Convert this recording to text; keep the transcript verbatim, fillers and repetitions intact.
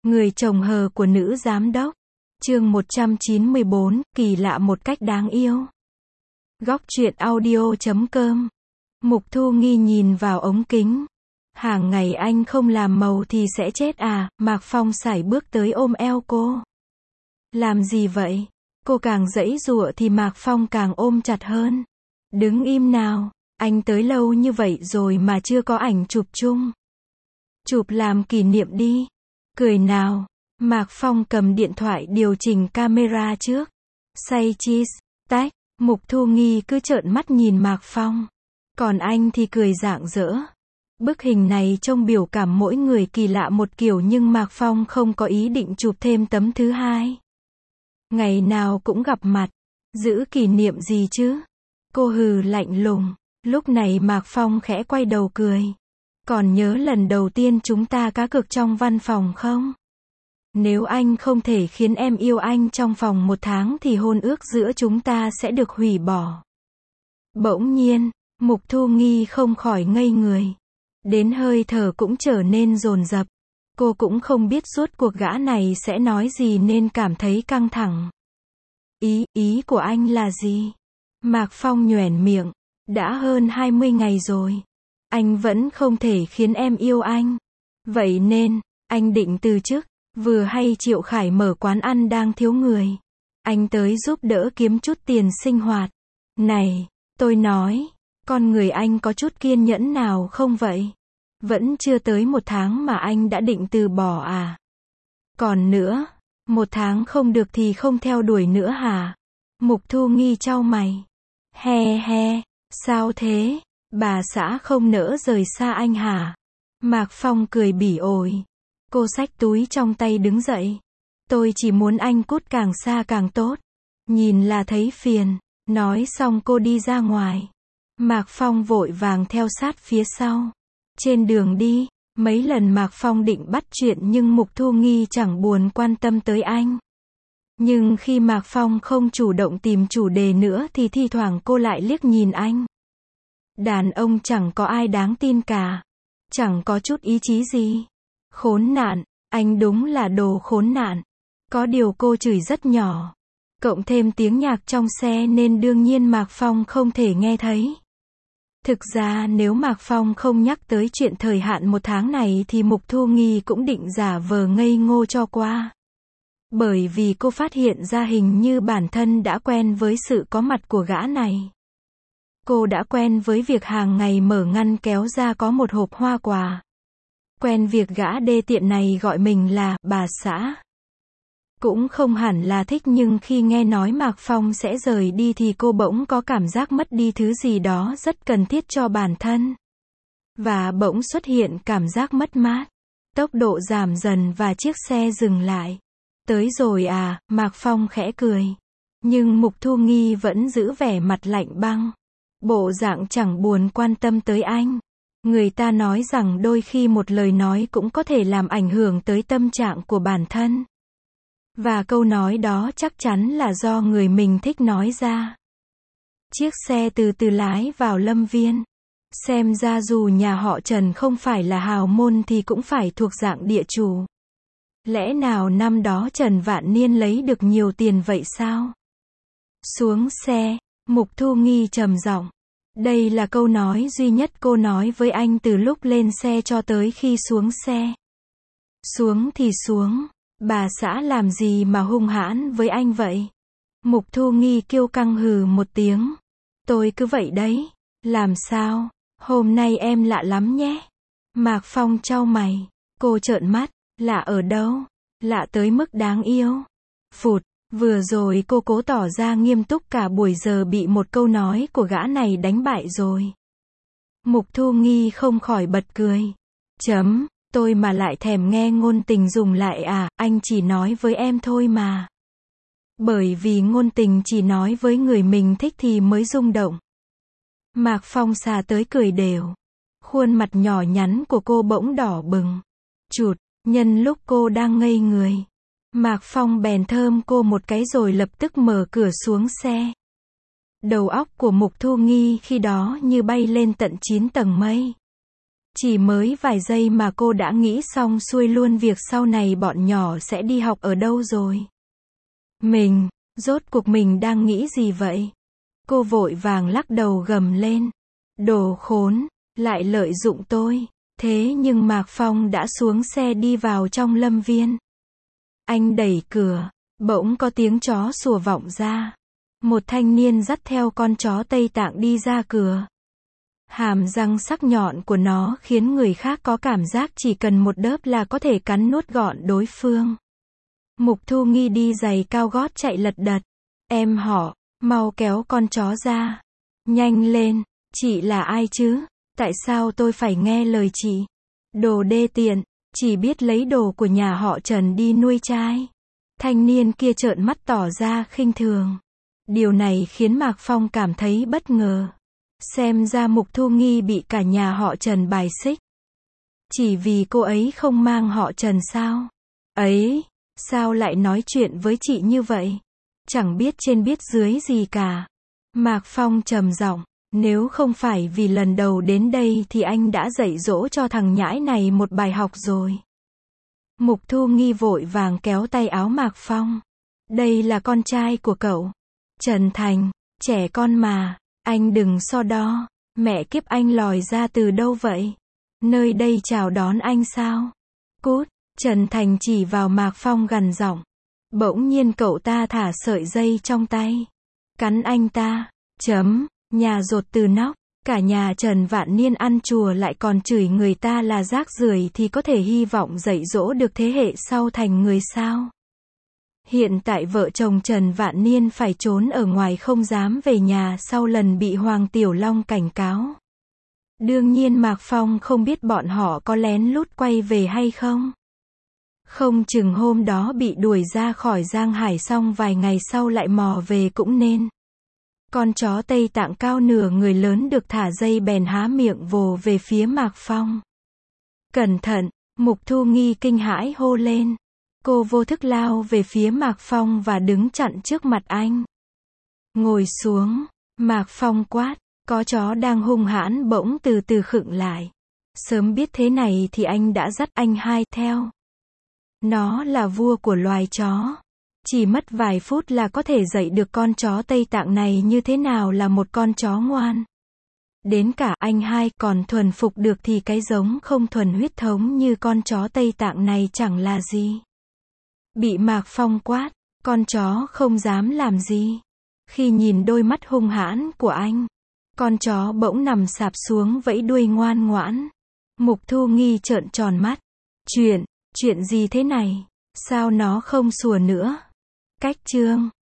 Người chồng hờ của nữ giám đốc. Chương một trăm chín mươi bốn, kỳ lạ một cách đáng yêu. Góc truyện audio chấm com. Mục Thu Nghi nhìn vào ống kính. Hàng ngày anh không làm màu thì sẽ chết à? Mạc Phong sải bước tới ôm eo cô. Làm gì vậy? Cô càng giãy giụa thì Mạc Phong càng ôm chặt hơn. Đứng im nào, anh tới lâu như vậy rồi mà chưa có ảnh chụp chung. Chụp làm kỷ niệm đi. Cười nào. Mạc Phong cầm điện thoại điều chỉnh camera trước. Say cheese, tách. Mục Thu Nghi cứ trợn mắt nhìn Mạc Phong. Còn anh thì cười rạng rỡ. Bức hình này trông biểu cảm mỗi người kỳ lạ một kiểu nhưng Mạc Phong không có ý định chụp thêm tấm thứ hai. Ngày nào cũng gặp mặt. Giữ kỷ niệm gì chứ? Cô hừ lạnh lùng. Lúc này Mạc Phong khẽ quay đầu cười. Còn nhớ lần đầu tiên chúng ta cá cược trong văn phòng không? Nếu anh không thể khiến em yêu anh trong vòng một tháng thì hôn ước giữa chúng ta sẽ được hủy bỏ. Bỗng nhiên, Mục Thu Nghi không khỏi ngây người. Đến hơi thở cũng trở nên dồn dập. Cô cũng không biết suốt cuộc gã này sẽ nói gì nên cảm thấy căng thẳng. Ý, ý của anh là gì? Mạc Phong nhoẻn miệng. Đã hơn hai mươi ngày rồi. Anh vẫn không thể khiến em yêu anh. Vậy nên, anh định từ chức. Vừa hay Triệu Khải mở quán ăn đang thiếu người. Anh tới giúp đỡ kiếm chút tiền sinh hoạt. Này, tôi nói, con người anh có chút kiên nhẫn nào không vậy? Vẫn chưa tới một tháng mà anh đã định từ bỏ à? Còn nữa, một tháng không được thì không theo đuổi nữa hả? Mục Thu Nghi chau mày. He he, sao thế? Bà xã không nỡ rời xa anh hả? Mạc Phong cười bỉ ổi. Cô xách túi trong tay đứng dậy. Tôi chỉ muốn anh cút càng xa càng tốt. Nhìn là thấy phiền. Nói xong cô đi ra ngoài. Mạc Phong vội vàng theo sát phía sau. Trên đường đi, mấy lần Mạc Phong định bắt chuyện nhưng Mục Thu Nghi chẳng buồn quan tâm tới anh. Nhưng khi Mạc Phong không chủ động tìm chủ đề nữa thì thi thoảng cô lại liếc nhìn anh. Đàn ông chẳng có ai đáng tin cả. Chẳng có chút ý chí gì. Khốn nạn, anh đúng là đồ khốn nạn. Có điều cô chửi rất nhỏ. Cộng thêm tiếng nhạc trong xe nên đương nhiên Mạc Phong không thể nghe thấy. Thực ra nếu Mạc Phong không nhắc tới chuyện thời hạn một tháng này thì Mục Thu Nghi cũng định giả vờ ngây ngô cho qua. Bởi vì cô phát hiện ra hình như bản thân đã quen với sự có mặt của gã này. Cô đã quen với việc hàng ngày mở ngăn kéo ra có một hộp hoa quả. Quen việc gã đê tiện này gọi mình là bà xã. Cũng không hẳn là thích nhưng khi nghe nói Mạc Phong sẽ rời đi thì cô bỗng có cảm giác mất đi thứ gì đó rất cần thiết cho bản thân. Và bỗng xuất hiện cảm giác mất mát. Tốc độ giảm dần và chiếc xe dừng lại. Tới rồi à, Mạc Phong khẽ cười. Nhưng Mục Thu Nghi vẫn giữ vẻ mặt lạnh băng. Bộ dạng chẳng buồn quan tâm tới anh. Người ta nói rằng đôi khi một lời nói cũng có thể làm ảnh hưởng tới tâm trạng của bản thân. Và câu nói đó chắc chắn là do người mình thích nói ra. Chiếc xe từ từ lái vào Lâm Viên. Xem ra dù nhà họ Trần không phải là hào môn thì cũng phải thuộc dạng địa chủ. Lẽ nào năm đó Trần Vạn Niên lấy được nhiều tiền vậy sao? Xuống xe, Mục Thu Nghi trầm giọng. Đây là câu nói duy nhất cô nói với anh từ lúc lên xe cho tới khi xuống xe. Xuống thì xuống, bà xã làm gì mà hung hãn với anh vậy? Mục Thu Nghi kiêu căng hừ một tiếng. Tôi cứ vậy đấy. Làm sao? Hôm nay em lạ lắm nhé. Mạc Phong chau mày. Cô trợn mắt. Lạ ở đâu? Lạ tới mức đáng yêu. Phụt. Vừa rồi cô cố tỏ ra nghiêm túc cả buổi giờ bị một câu nói của gã này đánh bại rồi. Mục Thu Nghi không khỏi bật cười. Chấm, tôi mà lại thèm nghe ngôn tình dùng lại à, anh chỉ nói với em thôi mà. Bởi vì ngôn tình chỉ nói với người mình thích thì mới rung động. Mạc Phong xà tới cười đều. Khuôn mặt nhỏ nhắn của cô bỗng đỏ bừng. Chụt, nhân lúc cô đang ngây người. Mạc Phong bèn thơm cô một cái rồi lập tức mở cửa xuống xe. Đầu óc của Mục Thu Nghi khi đó như bay lên tận chín tầng mây. Chỉ mới vài giây mà cô đã nghĩ xong xuôi luôn việc sau này bọn nhỏ sẽ đi học ở đâu rồi. Mình, rốt cuộc mình đang nghĩ gì vậy? Cô vội vàng lắc đầu gầm lên. Đồ khốn, lại lợi dụng tôi. Thế nhưng Mạc Phong đã xuống xe đi vào trong lâm viên. Anh đẩy cửa, bỗng có tiếng chó sủa vọng ra. Một thanh niên dắt theo con chó Tây Tạng đi ra cửa. Hàm răng sắc nhọn của nó khiến người khác có cảm giác chỉ cần một đớp là có thể cắn nuốt gọn đối phương. Mục Thu Nghi đi giày cao gót chạy lật đật. Em họ, mau kéo con chó ra. Nhanh lên, chị là ai chứ? Tại sao tôi phải nghe lời chị? Đồ đê tiện, chỉ biết lấy đồ của nhà họ Trần đi nuôi trai. Thanh niên kia trợn mắt tỏ ra khinh thường. Điều này khiến Mạc Phong cảm thấy bất ngờ. Xem ra Mục Thu Nghi bị cả nhà họ Trần bài xích. Chỉ vì cô ấy không mang họ Trần sao? Ấy, sao lại nói chuyện với chị như vậy? Chẳng biết trên biết dưới gì cả. Mạc Phong trầm giọng, nếu không phải vì lần đầu đến đây thì anh đã dạy dỗ cho thằng nhãi này một bài học rồi. Mục Thu Nghi vội vàng kéo tay áo Mạc Phong. Đây là con trai của cậu. Trần Thành, trẻ con mà, anh đừng so đo. Mẹ kiếp anh lòi ra từ đâu vậy? Nơi đây chào đón anh sao? Cút, Trần Thành chỉ vào Mạc Phong gằn giọng. Bỗng nhiên cậu ta thả sợi dây trong tay. Cắn anh ta. Chấm, nhà dột từ nóc. Cả nhà Trần Vạn Niên ăn chùa lại còn chửi người ta là rác rưởi thì có thể hy vọng dạy dỗ được thế hệ sau thành người sao? Hiện tại vợ chồng Trần Vạn Niên phải trốn ở ngoài không dám về nhà sau lần bị Hoàng Tiểu Long cảnh cáo. Đương nhiên Mạc Phong không biết bọn họ có lén lút quay về hay không. Không chừng hôm đó bị đuổi ra khỏi Giang Hải xong vài ngày sau lại mò về cũng nên. Con chó Tây Tạng cao nửa người lớn được thả dây bèn há miệng vồ về phía Mạc Phong. Cẩn thận, Mục Thu Nghi kinh hãi hô lên. Cô vô thức lao về phía Mạc Phong và đứng chặn trước mặt anh. Ngồi xuống, Mạc Phong quát, có chó đang hung hãn bỗng từ từ khựng lại. Sớm biết thế này thì anh đã dắt anh hai theo. Nó là vua của loài chó. Chỉ mất vài phút là có thể dạy được con chó Tây Tạng này như thế nào là một con chó ngoan. Đến cả anh hai còn thuần phục được thì cái giống không thuần huyết thống như con chó Tây Tạng này chẳng là gì. Bị Mạc Phong quát, con chó không dám làm gì. Khi nhìn đôi mắt hung hãn của anh, con chó bỗng nằm sạp xuống vẫy đuôi ngoan ngoãn. Mục Thu Nghi trợn tròn mắt. Chuyện, chuyện gì thế này? Sao nó không sủa nữa? Cách chương